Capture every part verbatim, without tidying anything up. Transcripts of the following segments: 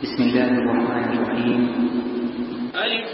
بسم الله الرحمن الرحيم. ألف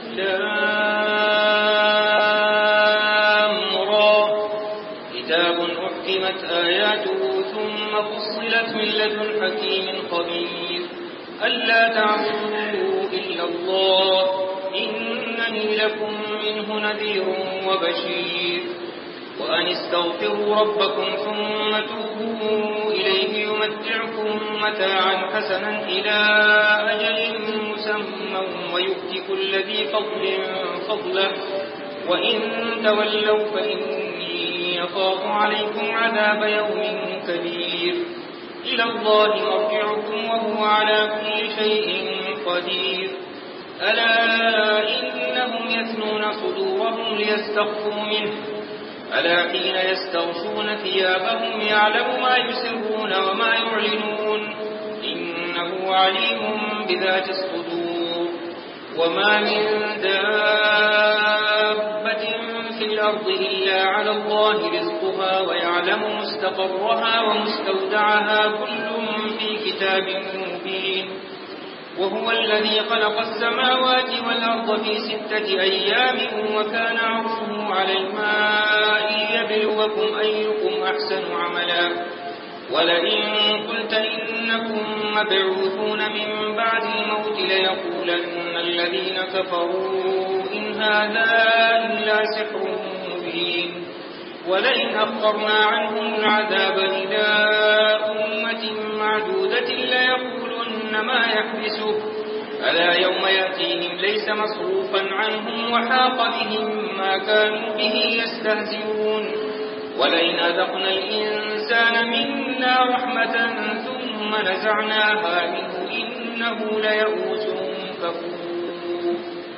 لام را كتاب أحكمت آياته ثم فصلت من لدن حكيم خبير ألا تعبدوا إلا الله إنني لكم منه نذير وبشير وأن استغفروا ربكم ثم توبوا إليه يمتعكم متاعا حسنا إلى أجل مسمى ويؤتي كل ذي فضل فضله وإن تولوا فإني أخاف عليكم عذاب يوم كبير إلى الله مرجعكم وهو على كل شيء قدير ألا إنهم يثنون صدورهم ليستخفوا منه ألا حين يستغشون ثيابهم يعلم ما يسرون وما يعلنون إنه عليم بذات الصدور وما من دابة في الأرض إلا على الله رزقها ويعلم مستقرها ومستودعها كل في كتاب مبين وهو الذي خلق السماوات والأرض في ستة أيام وكان عرشه على الماء ليبلوكم أيكم أحسن عملا ولئن قلت إنكم مبعوثون من بعد الموت ليقولن الذين كفروا إن هذا إلا سحر مبين ولئن أخرنا عنهم العذاب إلى أمة معدودة ليقولن ما يحبسه ألا يوم يأتيهم ليس مصروفا عنهم وحاق بهم ما كانوا به يستهزئون ولئن أذقنا الإنسان منا رحمة ثم نزعناها منه إنه ليئوس كفور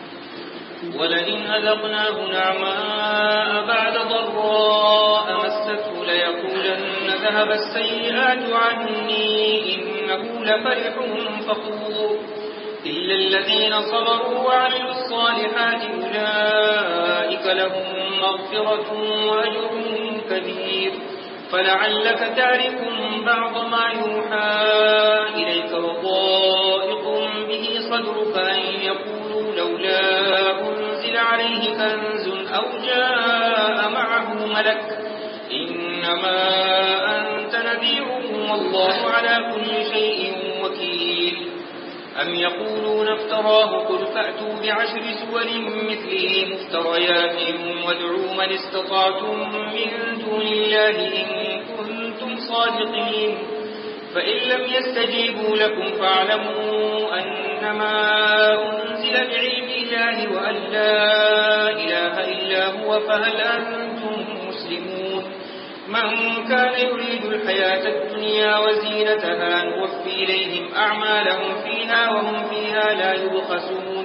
ولئن أذقناه نعماء بعد ضراء مسته ليقولن ذهب السيئات عني إنه لفرح فخور إلا الذين صبروا وعملوا الصالحات أولئك لهم مغفرة وأجر كبير فلعلك تارك بعض ما يوحى إليك وضائق به صدرك أن يقولوا لولا أنزل عليه كنز أو جاء معه ملك إنما أنت نذير والله على كل شيء وكيل أم يقولون افتراه قل فأتوا بعشر سور مثله مفتريات وادعوا من استطعتم من دون الله إن كنتم صادقين فإن لم يستجيبوا لكم فاعلموا أنما أنزل بعلم الله وأن لا إله إلا هو فهل أنتم مسلمون من كان يريد الحياة الدنيا وزينتها نوفي إليهم أعمالهم فيها وهم فيها لا يبخسون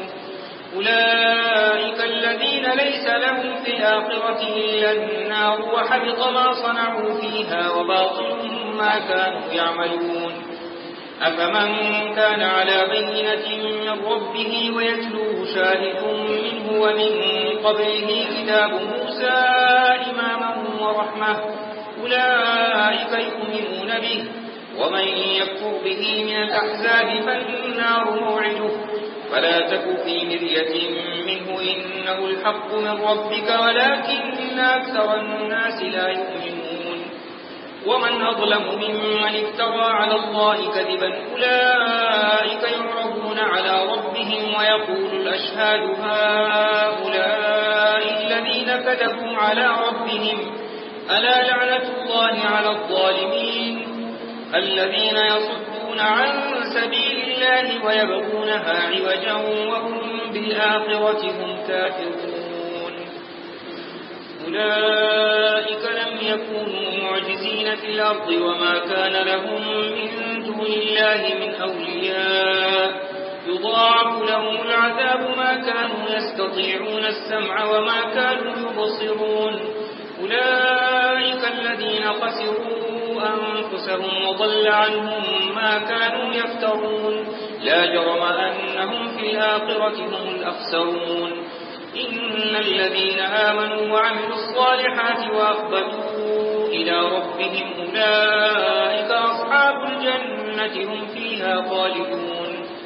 أولئك الذين ليس لهم في الآخرة إلا النار وحبط ما صنعوا فيها وباطل ما كانوا يعملون أفمن كان على بينة من ربه ويتلوه شاهد منه ومن قبله كتاب موسى إماما ورحمة أولئك يؤمنون به ومن يكفر به من الأحزاب فالنار موعده فلا تك في مرية منه إنه الحق من ربك ولكن أكثر الناس لا يؤمنون ومن أظلم ممن افترى على الله كذبا أولئك يعرضون على ربهم ويقول الأشهاد هؤلاء الذين كذبوا على ربهم ألا لعنة الله على الظالمين الذين يصدون عن سبيل الله ويبغونها عوجا وهم بالآخرة هم كافرون أولئك لم يكونوا معجزين في الأرض وما كان لهم من دون الله من أولياء يضاعف لهم العذاب ما كانوا يستطيعون السمع وما كانوا يبصرون أولئك الذين خسروا أنفسهم وضل عنهم ما كانوا يفترون لا جرم أنهم في الآخرة هم الأخسرون إن الذين آمنوا وعملوا الصالحات وأخبتوا إلى ربهم أولئك أصحاب الجنة هم فيها خالدون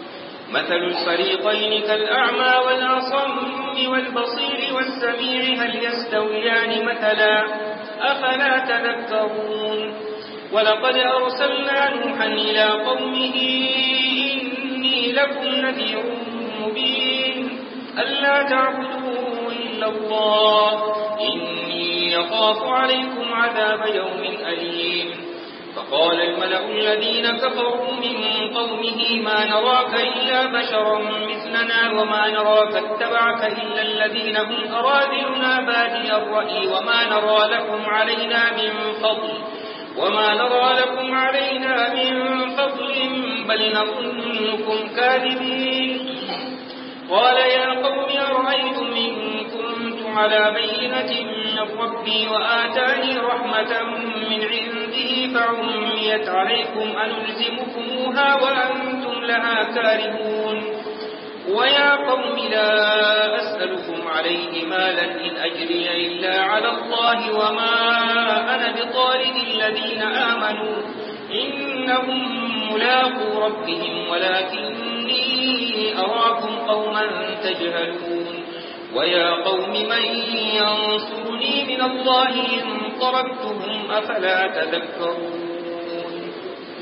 مثل الفريقين كالأعمى والأصم والبصير والسميع هل يستويان مثلا أفلا تذكرون ولقد أرسلنا نوحا إلى قومه إني لكم نذير مبين ألا تعبدوا إلا الله إني يخاف عليكم عذاب يوم أليم فقال الملأ الذين كفروا من قومه ما نراك إلا بشرا مثلنا وما نراك اتبعك إلا الذين هم أراذلنا بادي الرأي وما نرى لكم علينا من فضل وما نرى لكم علينا من فضل بل نظنكم كاذبين قال يا قوم أرأيتم إن كنت على بينة من ربي وآتاني رحمة من عنده فعميت عليكم أنلزمكموها وأنتم لها كارهون ويا قوم لا أسألكم عليه مالا إن أجري إلا على الله وما أنا بطارد الذين آمنوا إنهم ملاقو ربهم ولكني أراكم قوما تجهلون ويا قوم من ينصرني من الله إن طردتهم أفلا تذكرون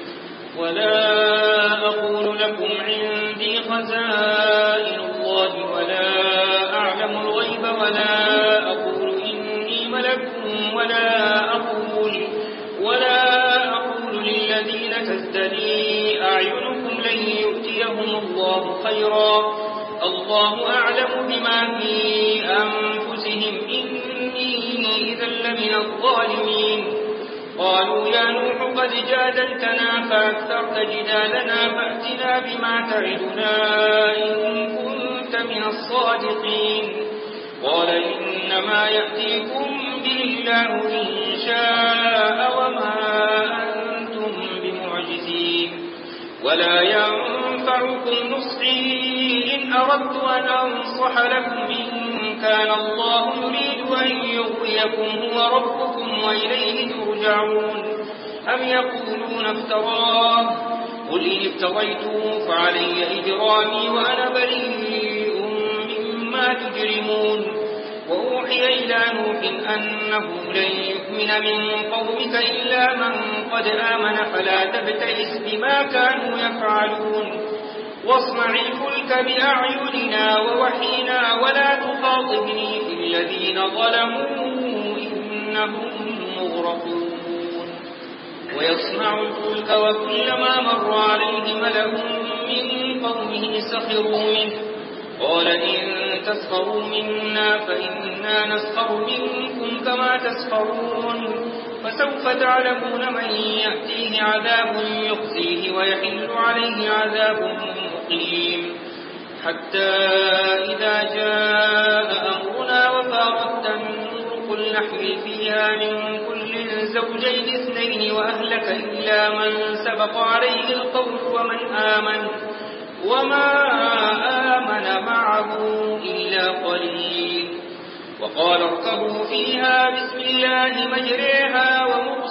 ولا أقول لكم عندي خزائن الله ولا أعلم الغيب ولا أقول إني ملك ولا أقول ولا أقول للذين تزدري أعينكم لن يؤتيهم الله خيرا الله أعلم بما في أنفسهم إني إذا لمن الظالمين قالوا يا نوح قد جادلتنا فأكثرت جدالنا فأتنا بما تعدنا إن كنت من الصادقين قال إنما يأتيكم به الله إن شاء وما أنتم بمعجزين ولا ينفعكم نصحي إن أردت أن أنصح لكم إن كان الله يريد أن يغويكم هو ربكم وإليه ترجعون أم يقولون افتراه قل إن افتريته فعلي إجرامي وأنا بريء مما تجرمون وأوحي إلى نوح أنه لن يؤمن من قومك إلا من قد آمن فلا تبتئس بما كانوا يفعلون واصنع الفلك بأعيننا ووحينا ولا تخاطبني في الذين ظلموا إنهم مغرقون ويصنع الفلك وكلما مر عليه ملأ من قومه سخروا منه قال إن تسخروا منا فإنا نسخر منكم كما تسخرون فسوف تعلمون من يأتيه عذاب يخزيه ويحل عليه عذاب مقيم حتى إذا جاء أمرنا وفارت النور قل نحمل فيها من كل زوجين اثنين وأهلك إلا من سبق عليه القول ومن آمن وما آمن معه إلا قليل وقال اركبوا فيها بسم الله مجريها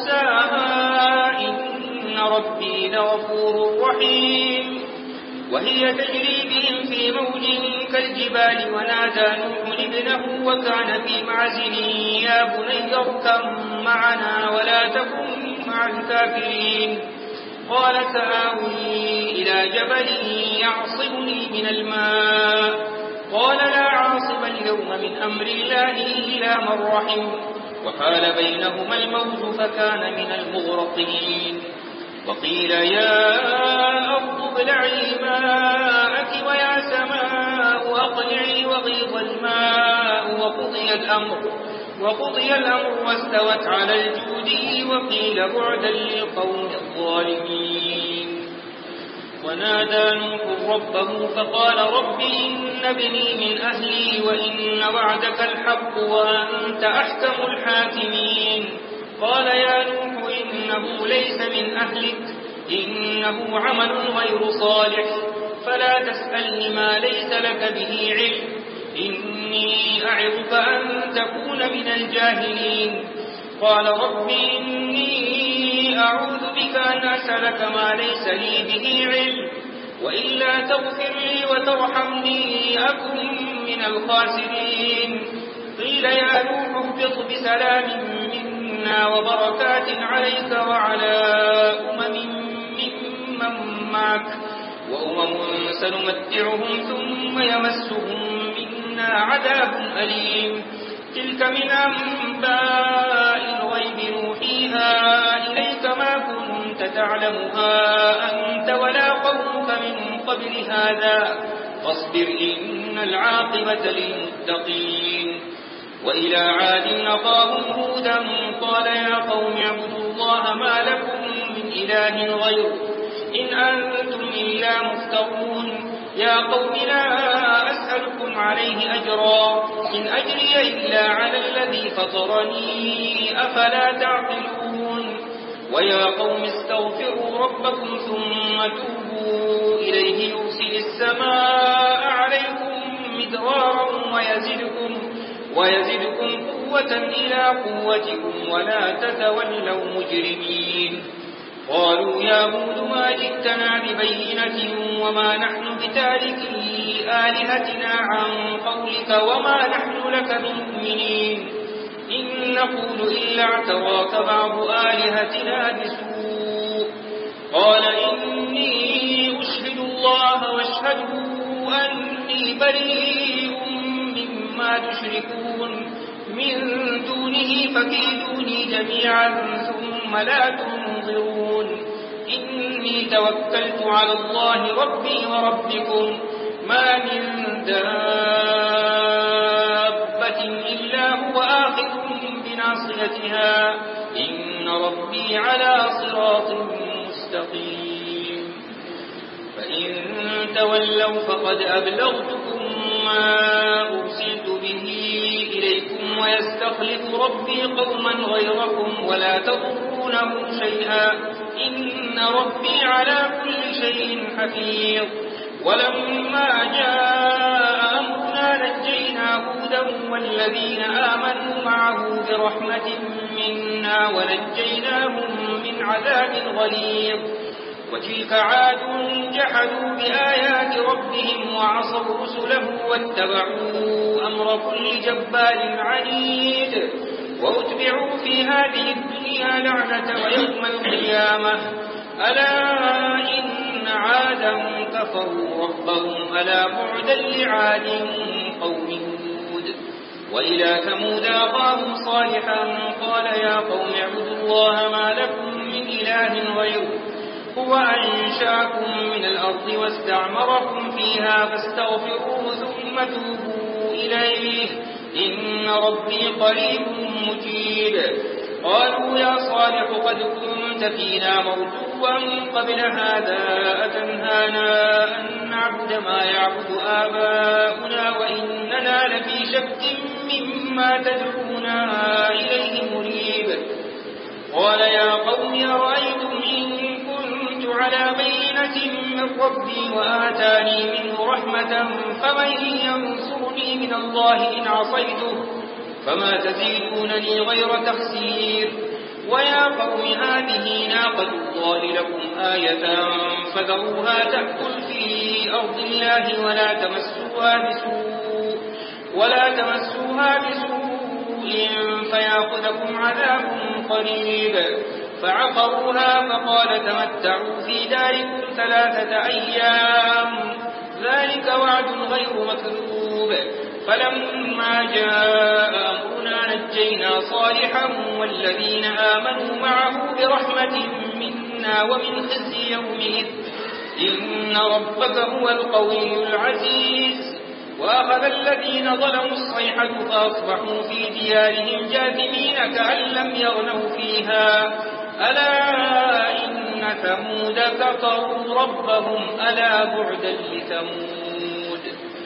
ومرساها إن ربي لغفور رحيم وهي تجري بهم في موج كالجبال ونادى نوح ابنه وكان في معزل يا بني اركب معنا ولا تكن مع الكافرين قال سآوي إلى جبل يعصمني من الماء قال لا عاصم اليوم من أمر الله إلا من رحم وحال بينهما الموج فكان من المغرقين وقيل يا أرض ابلعي ماءك ويا سماء أقلعي وغيض الماء وقضي الأمر وقضي الأمر واستوت على الجود وقيل بعدا للقوم الظالمين ونادى نوح ربه فقال رب إن ابني من أهلي وإن وعدك الحق وأنت أحكم الحاكمين قال يا نوح إنه ليس من أهلك إنه عمل غير صالح فلا تسألني ما ليس لك به علم إني أعظك أن تكون من الجاهلين قال رب إني أعوذ بك أن أسألك ما ليس لي به علم وإلا تغفر لي وترحمني أكن من الخاسرين. قيل يا نوح اهبط بسلام منا وبركات عليك وعلى أمم ممن معك وأمم سنمتعهم ثم يمسهم منا عذاب أليم. تلك من أنباء الغيب نوحيها إليك ما كنت تعلمها أنت ولا قومك من قبل هذا فاصبر إن العاقبة للمتقين. وإلى عاد أخاهم هودا قال يا قوم اعبدوا الله ما لكم من إله غيره إن أنتم إلا مفترون. يا قوم لا أسألكم عليه أجرا إن أجري إلا على الذي فطرني أفلا تعقلون. ويا قوم استغفروا ربكم ثم توبوا إليه يرسل السماء عليكم مدرارا ويزدكم, ويزدكم قوة إلى قوتكم ولا تتولوا مجرمين. قالوا يا هود ما جئتنا ببينة وما نحن بتاركي آلهتنا عن قولك وما نحن لك بمؤمنين إن نقول إلا اعتراك بعض آلهتنا بسوء. قال إني أشهد الله واشهدوا أني بريء مما تشركون من دونه فكيدوني جميعا ثم لا تنظرون. إني توكلت على الله ربي وربكم ما من دابة إلا هو آخذ بناصيتها إن ربي على صراط مستقيم. فإن تولوا فقد أبلغتكم ما أرسلت به إليكم ويستخلف ربي قوما غيركم ولا تضرونه شيئا إن ربي على كل شيء حفيظ. ولما جاء أمرنا نجينا هودا والذين آمنوا معه برحمة منا ونجيناهم من عذاب غليظ. وتلك عاد جحدوا بآيات ربهم وعصوا رسله واتبعوا أمر كل جبار عنيد واتبعوا في هذه الدنيا لعنة ويوم القيامة. ألا إن عادا كفروا ربهم ألا بعدا لعاد قوم هود. وإلى ثمود أخاهم صالحا قال يا قوم اعبدوا الله ما لكم من إله غيره هو أنشاكم من الأرض واستعمركم فيها فاستغفروه ثم توبوا إليه إن ربي قريب مجيب. قالوا يا صالح قد كنت فينا مرجوا قبل هذا أتنهانا أن نعبد ما يعبد آباؤنا وإننا لفي شك مما تدعونا إليه مريب. قال يا قوم أرأيتم إن كنت على بينة من ربي وآتاني منه رحمة فمن ينصرني من الله إن عصيته فما تزيدونني غير تخسير. ويا قوم هذه ناقة الله لكم آية فذروها تأكل في أرض الله ولا تمسوها بسوء ولا تمسوها بسوء فيأخذكم عذاب قريب. فعقروها فقال تمتعوا في داركم ثلاثة أيام ذلك وعد غير مكذوب. فلما جاء أمرنا نجينا صالحا والذين آمنوا معه برحمة منا ومن خزي يومئذ إن ربك هو القوي العزيز. وأخذ الذين ظلموا الصيحة فأصبحوا في ديارهم جاثمين كأن لم يغنوا فيها. ألا إن ثمود كفروا ربهم ألا بعدا لثمود.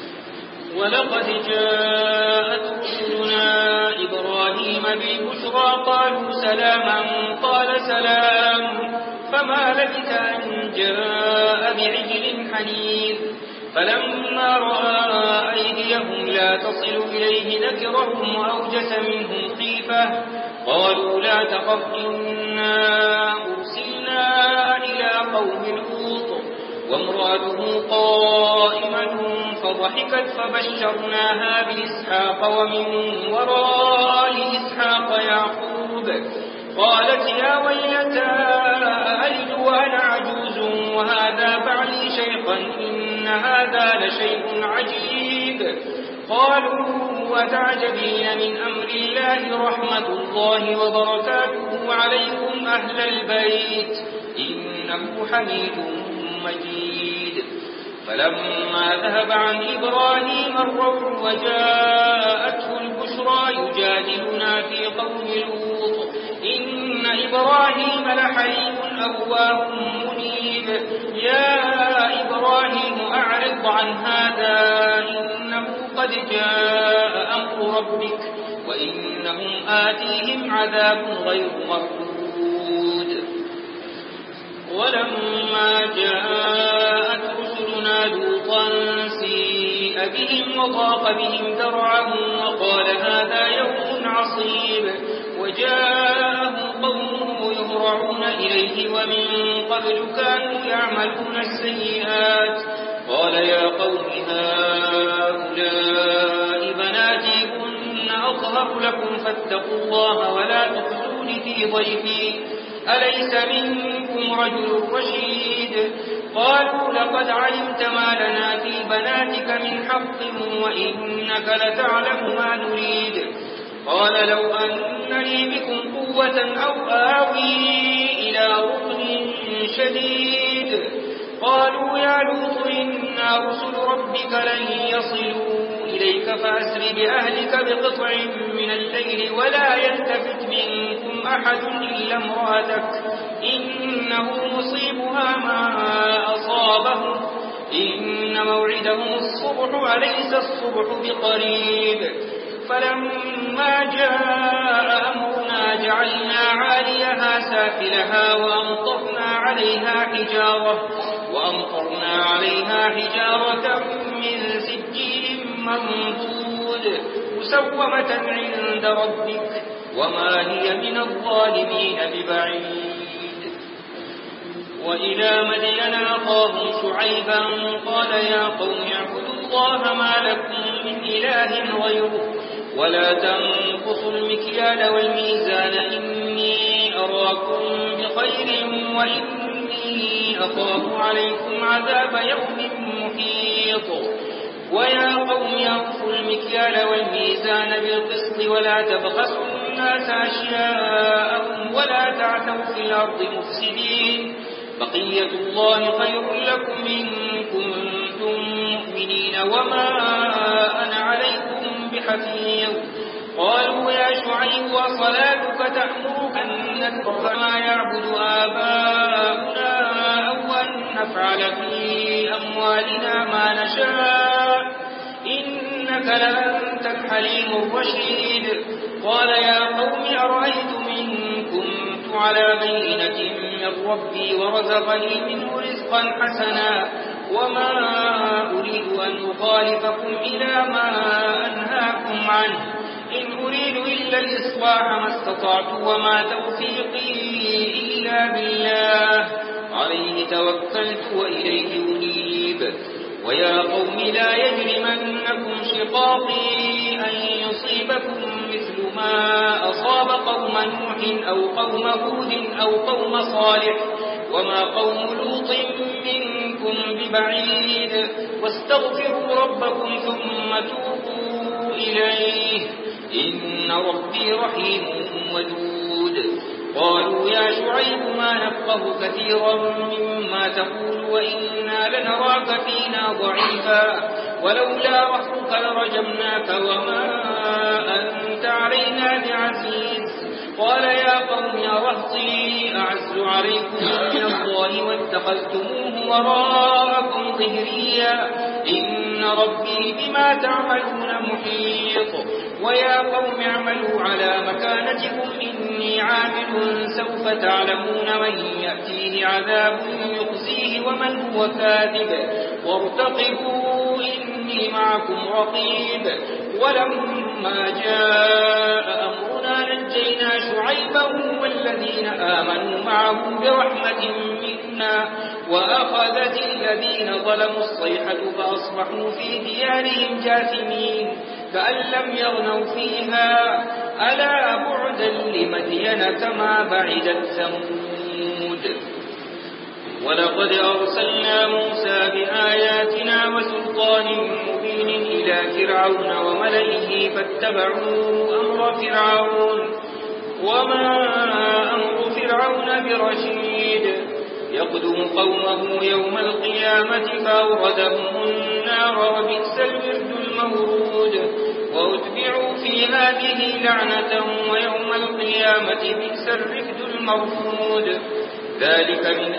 ولقد جاءت رسلنا إبراهيم بالبشرى قالوا سلاما قال سلام فما لبث أن جاء بعجل حنيذ. فلما رأى أيديهم لا تصل إليه نكرهم وأوجس منهم خيفة قالوا لا تخف إنا أرسلنا إلى قوم لوط وامرأته قائمة فضحكت فبشرناها بإسحاق ومن وراء إسحاق يعقوب قالت يا ويلتى أألد وأنا عجوز وهذا بعلي شيخا إن هذا لشيء عجيب قالوا وتعجبين من أمر الله رحمة الله وبركاته عليكم أهل البيت إنه حميد مجيد فلما ذهب عن إبراهيم الروع وجاءته البشرى يجادلنا في قوم لوط إن إبراهيم لحليم أواه منيب يا إبراهيم أعرض عن هذا إنه قد جاء أمر ربك وإنهم آتيهم عذاب غير مردود ولما جاءت رسلنا لوطا سيء بهم وضاق بهم ذرعا وقال هذا يوم عصيب وجاءه قومه يهرعون إليه ومن قبل كانوا يعملون السيئات قال يا قوم هؤلاء بناتي كن أطهر لكم فاتقوا الله ولا تخزون في ضيفي أليس منكم رجل رشيد قالوا لقد علمت ما لنا في بناتك من حق وإنك لتعلم ما نريد قال لو أن لي بكم قوة أو آوي إلى ركن شديد قالوا يا لوط إنا رسل ربك لن يصلوا إليك فأسر بأهلك بقطع من الليل ولا يلتفت منكم أحد إلا امرأتك إنه مصيبها ما أصابهم إن موعدهم الصبح أليس الصبح بقريب فلما جاء أمرنا جعلنا عاليها سافلها وأمطرنا عليها حجارة وأمطرنا عليها حجارة من سجيل منضود مسومة عند ربك وما هي من الظالمين ببعيد وإلى مدين أخاهم شعيبا قال يا قوم اعبدوا الله ما لكم من إله غيره ولا تنقصوا المكيال والميزان إني أراكم بخير وإني أخاف عليكم عذاب يوم محيط ويا قوم أوفوا المكيال والميزان بالقسط ولا تبخسوا الناس أشياءهم ولا تعثوا في الأرض مفسدين بقية الله خير لكم إن كنتم مؤمنين وما أنا عليكم بحفيظ قالوا يا شعيب وصلاتك تأمرك أن نترك ما يعبد آباؤنا أو أن نفعل في أموالنا ما نشاء إنك لأنت الحليم الرشيد قال يا قوم أرأيتم إن كنت على بينة من ربي ورزقني منه رزقا حسنا وما أريد أن أخالفكم إلى ما أنهاكم عنه إن أريد إلا الإصلاح ما استطعت وما توفيقي إلا بالله عليه توكلت وإليه أنيب ويا قوم لا يجرمنكم شقاقي أن يصيبكم مثل ما أصاب قوم نوح أو قوم هود أو قوم صالح وما قوم لوط منكم ببعيد واستغفروا ربكم ثم توبوا إليه إن ربي رحيم ودود قالوا يا شعيب ما نفقه كثيرا مما تقول وإنا لنراك فينا ضعيفا ولولا رحمك لرجمناك وما أنت علينا بعزيز قال يا قوم يا رهطي أعز عليكم من الله واتخذتموه وراءكم ظهريا إن ربي بما تعملون محيط ويا قوم اعملوا على مكانتكم إني عامل سوف تعلمون من يأتيه عذاب يخزيه ومن هو كاذب وارتقبوا إني معكم رقيب ولما جاء أمرنا نجينا شعيبا والذين آمنوا معه برحمة منا وأخذت الذين ظلموا الصيحة فأصبحوا في ديارهم جاثمين كأن لم يغنوا فيها ألا بعدا لمدين كما بعدت ثمود. ولقد أرسلنا موسى بآياتنا وسلطان مبين إلى فرعون وملئه فاتبعوا أمر فرعون وما أمر فرعون برشيد يقدم قومه يوم القيامة فأوردهم النار وبئس الورد المورود وأتبعوا في هذه لعنة ويوم القيامة بئس الرفد المرفود. ذلك من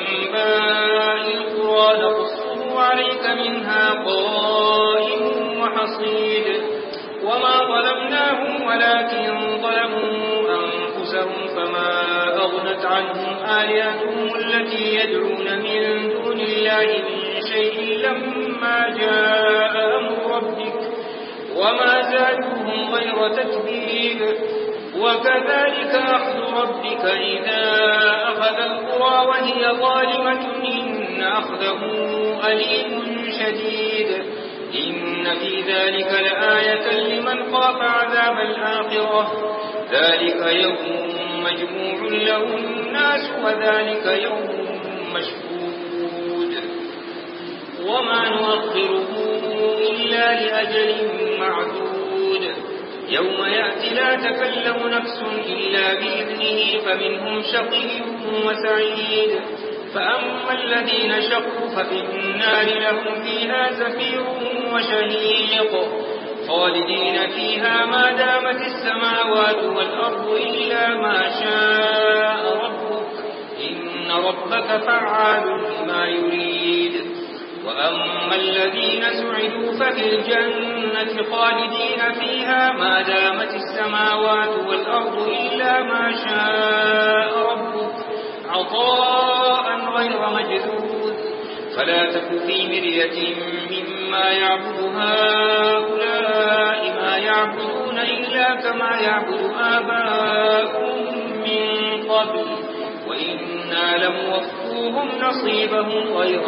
أنباء القرى نقصه عليك منها قائم وحصيد. وما ظلمناهم ولكن ظلموا أنفسهم فما أغنت عنهم آلهتهم التي يدعون من دون الله من شيء لما جاء أمر ربك وما زادوهم غير تتبيب. وكذلك أخذ ربك إذا أخذ القرى وهي ظالمة إن أخذه أليم شديد. إن في ذلك لآية لمن خاف عذاب الآخرة ذلك يوم مجموع له الناس وذلك يوم مشهود. وما نؤخره إلا لأجل معدود. يوم يأتي لا تكلم نفس إلا بإذنه فمنهم شقي وسعيد. فأما الذين شقوا ففي النار لهم فيها زفير وشهيق خالدين فيها ما دامت السماوات والأرض إلا ما شاء ربك إن ربك فعال لما يريد. وأما الذين سعدوا ففي الجنة خالدين فيها ما دامت السماوات والأرض إلا ما شاء ربك عطاء غير مجذوذ. فلا تك في مرية مما يعبد هؤلاء ما يعبدون إلا كما يعبد آباؤهم من قبل وإنا لموفوهم نصيبهم غير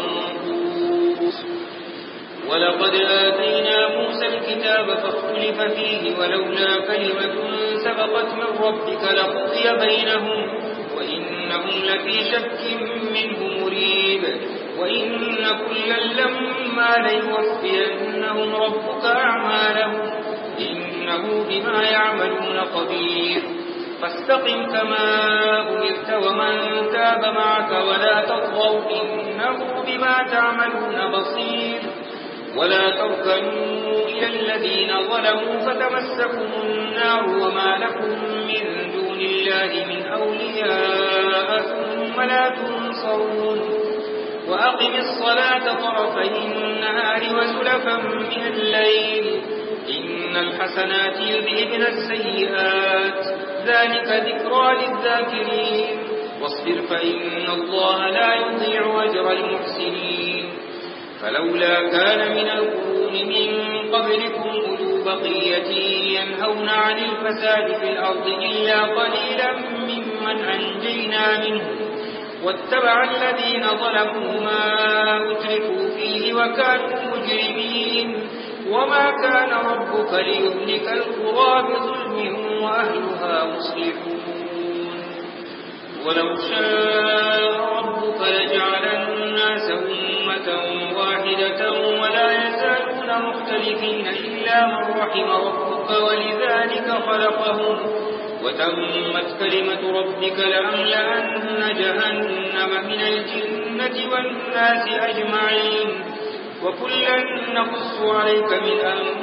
منقوص. ولقد آتينا موسى الكتاب فاختلف فيه ولولا كلمة سبقت من ربك لقضي بينهم وإنهم لفي شك منه مريب. وإن كلا لما ليوفينهم ربك أعمالهم إنه بما يعملون خبير. فاستقم كما أمرت ومن تاب معك ولا تطغوا إنه بما تعملون بصير. ولا تركنوا إلى الذين ظلموا فتمسكم النار وما لكم من دون الله من أولياء ثم لا تنصرون. وأقم الصلاة طرفي النهار وزلفا من الليل إن الحسنات يذهبن السيئات ذلك ذكرى للذاكرين. واصبر فإن الله لا يضيع أجر المحسنين. فلولا كان من القرون من قبلكم أولو بقية ينهون عن الفساد في الأرض إلا قليلا ممن أنجينا منهم واتبع الذين ظلموا ما أتركوا فيه وكانوا مجرمين. وما كان ربك ليهلك القرى بظلم وأهلها مصلحون. ولو شاء ربك لجعل الناس أمة واحدة ولا يزالون مختلفين إلا من رحم ربك ولذلك خلقهم وتمت كلمة ربك لأملأن جهنم من الجنة والناس أجمعين. وكلا نقص عليك من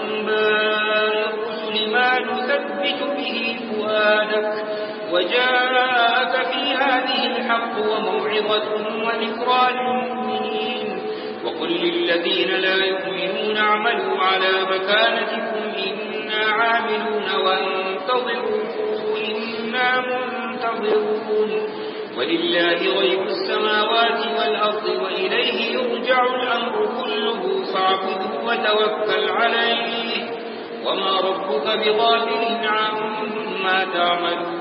أنباء الرسل ما نثبت به فؤادك وجاءك في هذه الحق وموعظة وذكرى للمؤمنين. وقل للذين لا يؤمنون اعملوا على مكانتكم إنا عاملون وانتظروا إنا منتظرون. ولله غيب السماوات والأرض وإليه يرجع الأمر كله فاعبده وتوكل عليه وما ربك بغافل عما تعملون.